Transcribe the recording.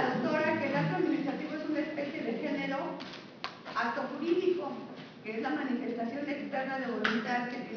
la doctora que el acto administrativo es una especie de género acto jurídico, que es la manifestación externa de voluntad que